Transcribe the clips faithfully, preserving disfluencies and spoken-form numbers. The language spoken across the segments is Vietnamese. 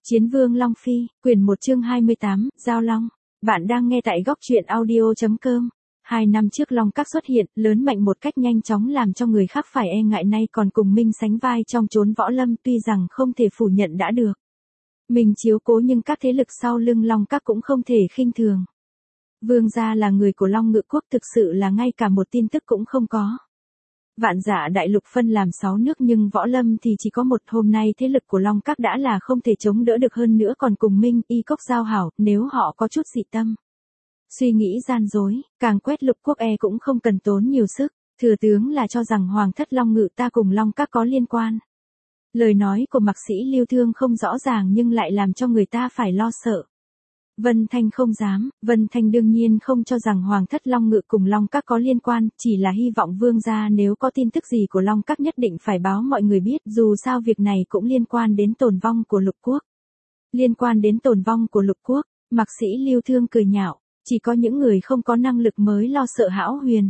Chiến Vương Long Phi, quyển một chương hai mươi tám, Giao Long. Bạn đang nghe tại góc truyện audio.com. Hai năm trước Long Các xuất hiện, lớn mạnh một cách nhanh chóng làm cho người khác phải e ngại, nay còn cùng Minh sánh vai trong chốn võ lâm, tuy rằng không thể phủ nhận đã được Minh chiếu cố, nhưng các thế lực sau lưng Long Các cũng không thể khinh thường. Vương gia là người của Long Ngự Quốc, thực sự là ngay cả một tin tức cũng không có. Vạn Dạ đại lục phân làm sáu nước nhưng võ lâm thì chỉ có một. Hôm nay thế lực của Long Các đã là không thể chống đỡ được, hơn nữa còn cùng Minh Y Cốc giao hảo, nếu họ có chút dị tâm, suy nghĩ gian dối, càng quét lục quốc e cũng không cần tốn nhiều sức. Thừa tướng là cho rằng Hoàng thất Long Ngự ta cùng Long Các có liên quan. Lời nói của Mạc Sĩ Lưu Thương không rõ ràng nhưng lại làm cho người ta phải lo sợ. Vân Thanh không dám, Vân Thanh đương nhiên không cho rằng Hoàng thất Long Ngự cùng Long Các có liên quan, chỉ là hy vọng vương gia nếu có tin tức gì của Long Các nhất định phải báo mọi người biết, dù sao việc này cũng liên quan đến tồn vong của lục quốc. Liên quan đến tồn vong của lục quốc, Mạc Sĩ Lưu Thương cười nhạo, chỉ có những người không có năng lực mới lo sợ hão huyền.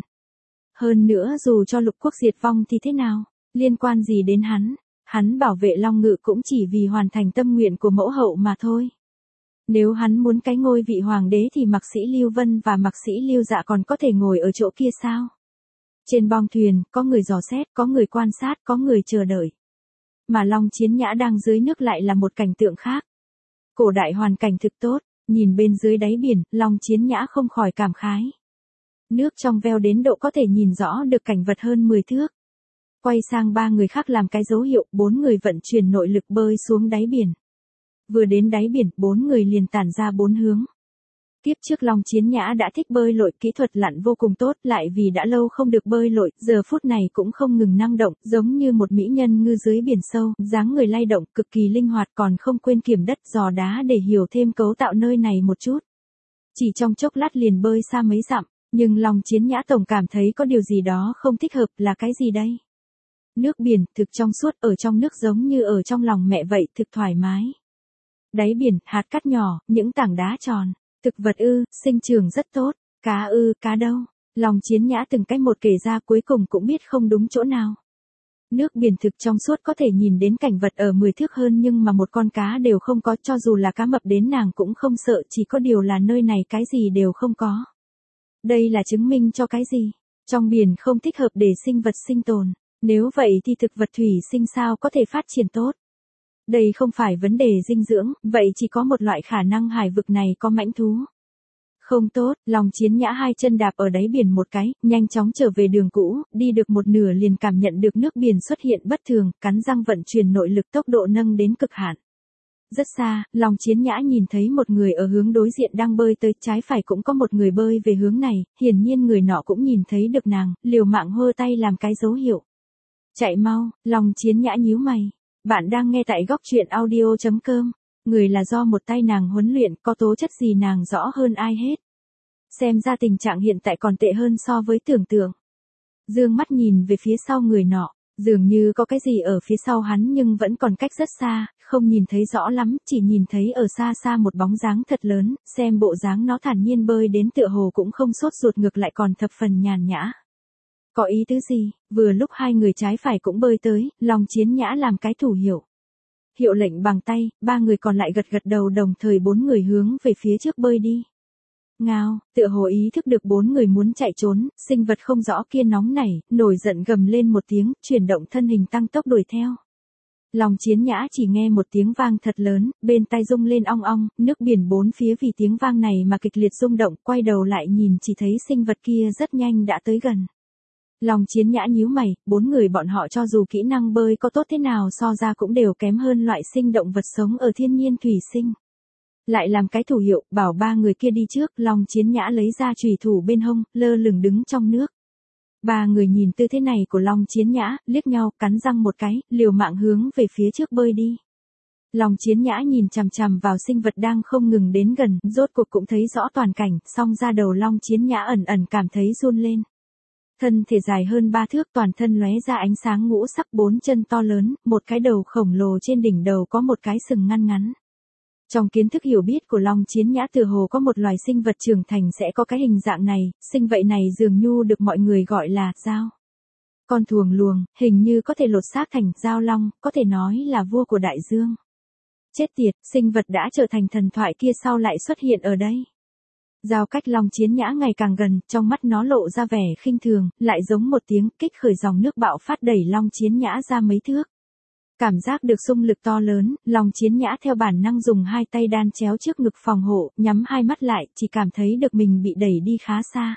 Hơn nữa dù cho lục quốc diệt vong thì thế nào, liên quan gì đến hắn, hắn bảo vệ Long Ngự cũng chỉ vì hoàn thành tâm nguyện của mẫu hậu mà thôi. Nếu hắn muốn cái ngôi vị hoàng đế thì Mạc Sĩ Lưu Vân và Mạc Sĩ Lưu Dạ còn có thể ngồi ở chỗ kia sao? Trên bong thuyền, có người dò xét, có người quan sát, có người chờ đợi. Mà Long Chiến Nhã đang dưới nước lại là một cảnh tượng khác. Cổ đại hoàn cảnh thực tốt, nhìn bên dưới đáy biển, Long Chiến Nhã không khỏi cảm khái. Nước trong veo đến độ có thể nhìn rõ được cảnh vật hơn mười thước. Quay sang ba người khác làm cái dấu hiệu, bốn người vận chuyển nội lực bơi xuống đáy biển. Vừa đến đáy biển, bốn người liền tản ra bốn hướng. Tiếp trước Long Chiến Nhã đã thích bơi lội, kỹ thuật lặn vô cùng tốt, lại vì đã lâu không được bơi lội, giờ phút này cũng không ngừng năng động, giống như một mỹ nhân ngư dưới biển sâu, dáng người lay động, cực kỳ linh hoạt, còn không quên kiểm đất dò đá để hiểu thêm cấu tạo nơi này một chút. Chỉ trong chốc lát liền bơi xa mấy dặm, nhưng Long Chiến Nhã tổng cảm thấy có điều gì đó không thích hợp, là cái gì đây? Nước biển, thực trong suốt, ở trong nước giống như ở trong lòng mẹ vậy, thực thoải mái. Đáy biển, hạt cát nhỏ, những tảng đá tròn, thực vật ư, sinh trưởng rất tốt, cá ư, cá đâu? Long Chiến Nhã từng cách một kể ra, cuối cùng cũng biết không đúng chỗ nào. Nước biển thực trong suốt có thể nhìn đến cảnh vật ở mười thước hơn nhưng mà một con cá đều không có, cho dù là cá mập đến nàng cũng không sợ, chỉ có điều là nơi này cái gì đều không có. Đây là chứng minh cho cái gì? Trong biển không thích hợp để sinh vật sinh tồn, nếu vậy thì thực vật thủy sinh sao có thể phát triển tốt? Đây không phải vấn đề dinh dưỡng, vậy chỉ có một loại khả năng hải vực này có mãnh thú. Không tốt, Long Chiến Nhã hai chân đạp ở đáy biển một cái, nhanh chóng trở về đường cũ, đi được một nửa liền cảm nhận được nước biển xuất hiện bất thường, cắn răng vận chuyển nội lực, tốc độ nâng đến cực hạn. Rất xa, Long Chiến Nhã nhìn thấy một người ở hướng đối diện đang bơi tới, trái phải cũng có một người bơi về hướng này, hiển nhiên người nọ cũng nhìn thấy được nàng, liều mạng hơ tay làm cái dấu hiệu. Chạy mau, Long Chiến Nhã nhíu mày. Bạn đang nghe tại góc truyện audio.com. Người là do một tay nàng huấn luyện, có tố chất gì nàng rõ hơn ai hết. Xem ra tình trạng hiện tại còn tệ hơn so với tưởng tượng. Dương mắt nhìn về phía sau người nọ, dường như có cái gì ở phía sau hắn nhưng vẫn còn cách rất xa, không nhìn thấy rõ lắm, chỉ nhìn thấy ở xa xa một bóng dáng thật lớn, xem bộ dáng nó thản nhiên bơi đến tựa hồ cũng không sốt ruột, ngược lại còn thập phần nhàn nhã. Có ý tứ gì? Vừa lúc hai người trái phải cũng bơi tới, Long Chiến Nhã làm cái thủ hiệu. Hiệu lệnh bằng tay, ba người còn lại gật gật đầu, đồng thời bốn người hướng về phía trước bơi đi. Ngao, tựa hồ ý thức được bốn người muốn chạy trốn, sinh vật không rõ kia nóng nảy, nổi giận gầm lên một tiếng, chuyển động thân hình tăng tốc đuổi theo. Long Chiến Nhã chỉ nghe một tiếng vang thật lớn, bên tai rung lên ong ong, nước biển bốn phía vì tiếng vang này mà kịch liệt rung động, quay đầu lại nhìn chỉ thấy sinh vật kia rất nhanh đã tới gần. Long Chiến Nhã nhíu mày, bốn người bọn họ cho dù kỹ năng bơi có tốt thế nào so ra cũng đều kém hơn loại sinh động vật sống ở thiên nhiên thủy sinh. Lại làm cái thủ hiệu, bảo ba người kia đi trước, Long Chiến Nhã lấy ra chùy thủ bên hông, lơ lửng đứng trong nước. Ba người nhìn tư thế này của Long Chiến Nhã, liếc nhau, cắn răng một cái, liều mạng hướng về phía trước bơi đi. Long Chiến Nhã nhìn chằm chằm vào sinh vật đang không ngừng đến gần, rốt cuộc cũng thấy rõ toàn cảnh, song ra đầu Long Chiến Nhã ẩn ẩn cảm thấy run lên. Thân thể dài hơn ba thước, toàn thân lóe ra ánh sáng ngũ sắc, bốn chân to lớn, một cái đầu khổng lồ, trên đỉnh đầu có một cái sừng ngăn ngắn. Trong kiến thức hiểu biết của Long Chiến Nhã tựa hồ có một loài sinh vật trưởng thành sẽ có cái hình dạng này, sinh vậy này dường như được mọi người gọi là dao. Con thuồng luồng, hình như có thể lột xác thành Giao Long, có thể nói là vua của đại dương. Chết tiệt, sinh vật đã trở thành thần thoại kia sao lại xuất hiện ở đây? Giao cách Long Chiến Nhã ngày càng gần, trong mắt nó lộ ra vẻ khinh thường, lại giống một tiếng kích khởi dòng nước bạo phát đẩy Long Chiến Nhã ra mấy thước. Cảm giác được xung lực to lớn, Long Chiến Nhã theo bản năng dùng hai tay đan chéo trước ngực phòng hộ, nhắm hai mắt lại, chỉ cảm thấy được mình bị đẩy đi khá xa.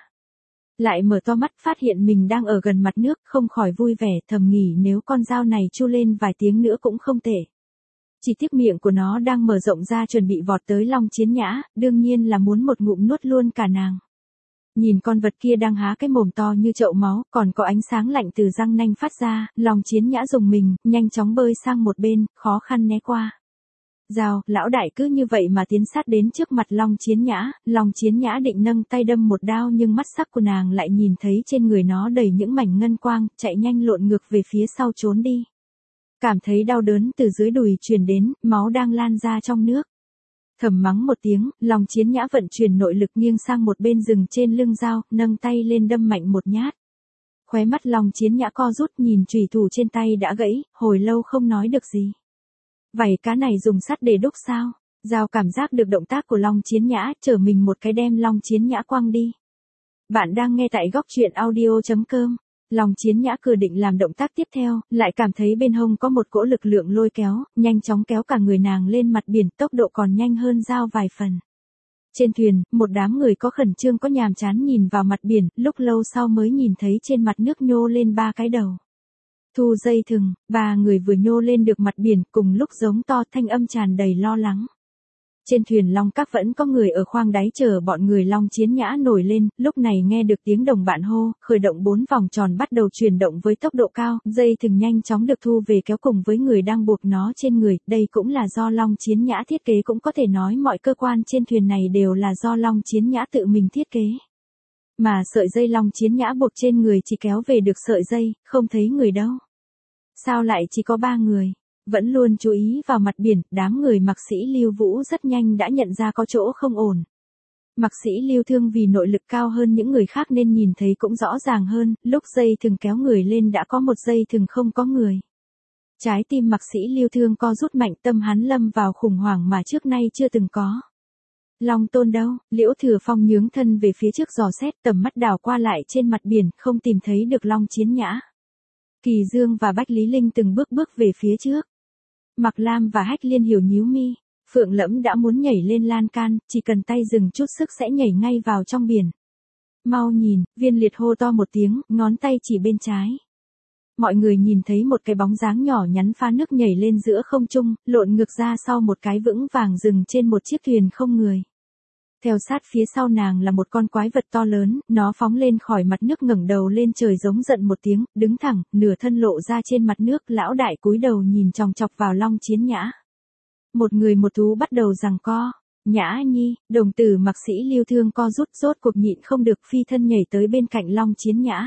Lại mở to mắt phát hiện mình đang ở gần mặt nước, không khỏi vui vẻ, thầm nghĩ nếu con dao này chu lên vài tiếng nữa cũng không tệ. Chỉ tiếc miệng của nó đang mở rộng ra chuẩn bị vọt tới Long Chiến Nhã, đương nhiên là muốn một ngụm nuốt luôn cả nàng. Nhìn con vật kia đang há cái mồm to như chậu máu, còn có ánh sáng lạnh từ răng nanh phát ra, Long Chiến Nhã dùng mình, nhanh chóng bơi sang một bên, khó khăn né qua. Dao, lão đại cứ như vậy mà tiến sát đến trước mặt Long Chiến Nhã, Long Chiến Nhã định nâng tay đâm một đao nhưng mắt sắc của nàng lại nhìn thấy trên người nó đầy những mảnh ngân quang, chạy nhanh lộn ngược về phía sau trốn đi. Cảm thấy đau đớn từ dưới đùi truyền đến, máu đang lan ra trong nước. Thầm mắng một tiếng, Long Chiến Nhã vận chuyển nội lực nghiêng sang một bên rừng trên lưng dao, nâng tay lên đâm mạnh một nhát. Khóe mắt Long Chiến Nhã co rút nhìn chùy thủ trên tay đã gãy, hồi lâu không nói được gì. Vảy cá này dùng sắt để đúc sao? Dao cảm giác được động tác của Long Chiến Nhã, trở mình một cái đem Long Chiến Nhã quăng đi. Bạn đang nghe tại góc truyện audio chấm com. Long Chiến Nhã vừa định làm động tác tiếp theo, lại cảm thấy bên hông có một cỗ lực lượng lôi kéo, nhanh chóng kéo cả người nàng lên mặt biển, tốc độ còn nhanh hơn dao vài phần. Trên thuyền, một đám người có khẩn trương có nhàm chán nhìn vào mặt biển, lúc lâu sau mới nhìn thấy trên mặt nước nhô lên ba cái đầu. Thu dây thừng, ba người vừa nhô lên được mặt biển, cùng lúc giống to, thanh âm tràn đầy lo lắng. Trên thuyền Long Các vẫn có người ở khoang đáy chờ bọn người Long Chiến Nhã nổi lên, lúc này nghe được tiếng đồng bạn hô, khởi động bốn vòng tròn bắt đầu chuyển động với tốc độ cao, dây thừng nhanh chóng được thu về kéo cùng với người đang buộc nó trên người, đây cũng là do Long Chiến Nhã thiết kế, cũng có thể nói mọi cơ quan trên thuyền này đều là do Long Chiến Nhã tự mình thiết kế. Mà sợi dây Long Chiến Nhã buộc trên người chỉ kéo về được sợi dây, không thấy người đâu. Sao lại chỉ có ba người? Vẫn luôn chú ý vào mặt biển, đám người Mạc Sĩ Lưu Vũ rất nhanh đã nhận ra có chỗ không ổn. Mạc Sĩ Lưu Thương vì nội lực cao hơn những người khác nên nhìn thấy cũng rõ ràng hơn, lúc dây thừng kéo người lên đã có một dây thừng không có người. Trái tim Mạc Sĩ Lưu Thương co rút mạnh, tâm hắn lâm vào khủng hoảng mà trước nay chưa từng có. Long Tôn đâu? Liễu Thừa Phong nhướng thân về phía trước dò xét, tầm mắt đảo qua lại trên mặt biển, không tìm thấy được Long Chiến Nhã. Kỳ Dương và Bách Lý Linh từng bước bước về phía trước. Mạc Lam và Hách Liên hiểu nhíu mi, Phượng Lẫm đã muốn nhảy lên lan can, chỉ cần tay dừng chút sức sẽ nhảy ngay vào trong biển. Mau nhìn, Viên Liệt hô to một tiếng, ngón tay chỉ bên trái. Mọi người nhìn thấy một cái bóng dáng nhỏ nhắn pha nước nhảy lên giữa không trung, lộn ngược ra sau một cái vững vàng dừng trên một chiếc thuyền không người. Theo sát phía sau nàng là một con quái vật to lớn, nó phóng lên khỏi mặt nước ngẩng đầu lên trời giống giận một tiếng, đứng thẳng, nửa thân lộ ra trên mặt nước, lão đại cúi đầu nhìn chòng chọc vào Long Chiến Nhã. Một người một thú bắt đầu giằng co. Nhã Nhi, đồng tử Mạc Sĩ Lưu Thương co rút, rốt cuộc nhịn không được phi thân nhảy tới bên cạnh Long Chiến Nhã.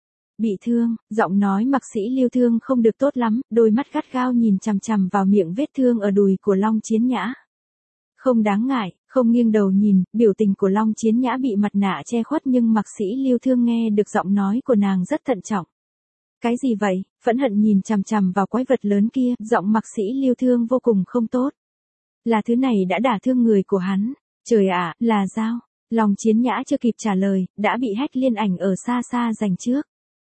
Bị thương, giọng nói Mạc Sĩ Lưu Thương không được tốt lắm, đôi mắt gắt gao nhìn chằm chằm vào miệng vết thương ở đùi của Long Chiến Nhã. Không đáng ngại, không nghiêng đầu nhìn, biểu tình của Long Chiến Nhã bị mặt nạ che khuất nhưng Mạc Sĩ Lưu Thương nghe được giọng nói của nàng rất thận trọng. Cái gì vậy? Phẫn hận nhìn chằm chằm vào quái vật lớn kia, giọng Mạc Sĩ Lưu Thương vô cùng không tốt. Là thứ này đã đả thương người của hắn. Trời ạ, là dao. Long Chiến Nhã chưa kịp trả lời, đã bị Hách Liên Ảnh ở xa xa giành trước.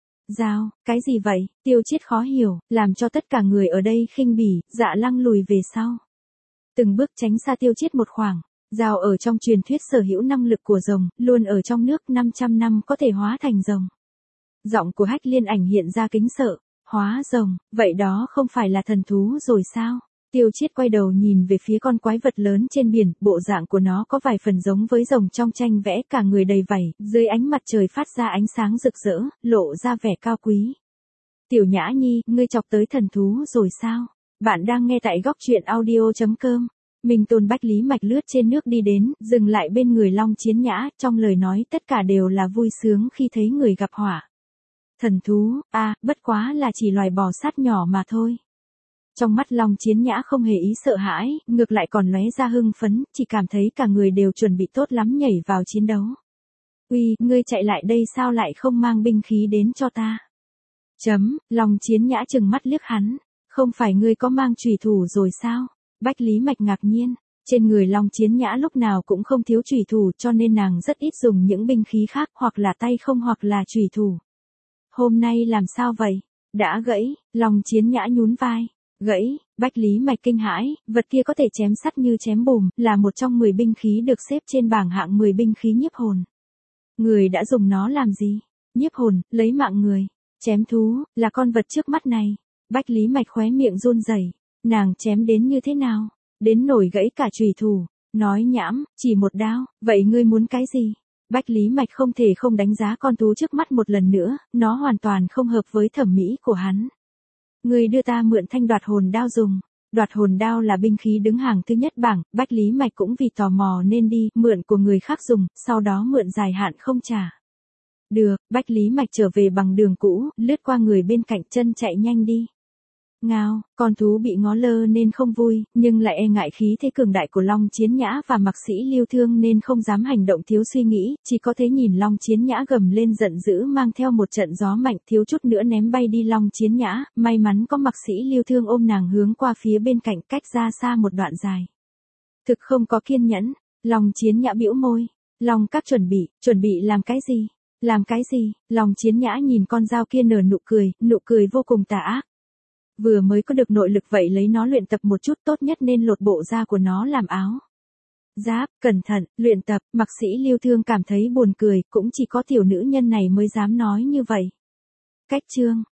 Dao, cái gì vậy? Tiêu Chiết khó hiểu, làm cho tất cả người ở đây khinh bỉ, Dạ Lăng lùi về sau. Từng bước tránh xa Tiêu Chiết một khoảng. Dao ở trong truyền thuyết sở hữu năng lực của rồng, luôn ở trong nước năm trăm năm có thể hóa thành rồng. Giọng của Hách Liên Ảnh hiện ra kính sợ. Hóa rồng, vậy đó không phải là thần thú rồi sao? Tiêu Chiết quay đầu nhìn về phía con quái vật lớn trên biển, bộ dạng của nó có vài phần giống với rồng trong tranh vẽ, cả người đầy vảy, dưới ánh mặt trời phát ra ánh sáng rực rỡ, lộ ra vẻ cao quý. Tiểu Nhã Nhi, ngươi chọc tới thần thú rồi sao? Bạn đang nghe tại góc truyện audio chấm com. Minh Tôn Bách Lý Mạch lướt trên nước đi đến, dừng lại bên người Long Chiến Nhã, trong lời nói tất cả đều là vui sướng khi thấy người gặp họa. Thần thú, a, à, bất quá là chỉ loài bò sát nhỏ mà thôi. Trong mắt Long Chiến Nhã không hề ý sợ hãi, ngược lại còn lóe ra hưng phấn, chỉ cảm thấy cả người đều chuẩn bị tốt lắm nhảy vào chiến đấu. Uy, ngươi chạy lại đây sao lại không mang binh khí đến cho ta? Chấm, Long Chiến Nhã trừng mắt liếc hắn, không phải ngươi có mang chùy thủ rồi sao? Bách Lý Mạch ngạc nhiên, trên người Long Chiến Nhã lúc nào cũng không thiếu chủy thủ cho nên nàng rất ít dùng những binh khí khác hoặc là tay không hoặc là chủy thủ. Hôm nay làm sao vậy? Đã gãy, Long Chiến Nhã nhún vai. Gãy, Bách Lý Mạch kinh hãi, vật kia có thể chém sắt như chém bùm, là một trong mười binh khí được xếp trên bảng hạng mười binh khí nhiếp hồn. Người đã dùng nó làm gì? Nhiếp hồn, lấy mạng người. Chém thú, là con vật trước mắt này. Bách Lý Mạch khóe miệng run rẩy, nàng chém đến như thế nào? Đến nổi gãy cả chùy thủ. Nói nhảm, chỉ một đao, vậy ngươi muốn cái gì? Bách Lý Mạch không thể không đánh giá con thú trước mắt một lần nữa, nó hoàn toàn không hợp với thẩm mỹ của hắn. Ngươi đưa ta mượn thanh đoạt hồn đao dùng. Đoạt hồn đao là binh khí đứng hàng thứ nhất bảng, Bách Lý Mạch cũng vì tò mò nên đi, mượn của người khác dùng, sau đó mượn dài hạn không trả. Được, Bách Lý Mạch trở về bằng đường cũ, lướt qua người bên cạnh chân chạy nhanh đi. Ngao, con thú bị ngó lơ nên không vui, nhưng lại e ngại khí thế cường đại của Long Chiến Nhã và Mạc Sĩ Lưu Thương nên không dám hành động thiếu suy nghĩ, chỉ có thể nhìn Long Chiến Nhã gầm lên giận dữ mang theo một trận gió mạnh thiếu chút nữa ném bay đi Long Chiến Nhã, may mắn có Mạc Sĩ Lưu Thương ôm nàng hướng qua phía bên cạnh cách ra xa một đoạn dài. Thực không có kiên nhẫn, Long Chiến Nhã bĩu môi, Long các chuẩn bị, chuẩn bị làm cái gì? Làm cái gì? Long Chiến Nhã nhìn con dao kia nở nụ cười, nụ cười vô cùng tà ác. Vừa mới có được nội lực vậy lấy nó luyện tập một chút tốt nhất nên lột bộ da của nó làm áo. Giáp, cẩn thận, luyện tập, Mạc Sĩ Lưu Thương cảm thấy buồn cười, cũng chỉ có tiểu nữ nhân này mới dám nói như vậy. Cách chương,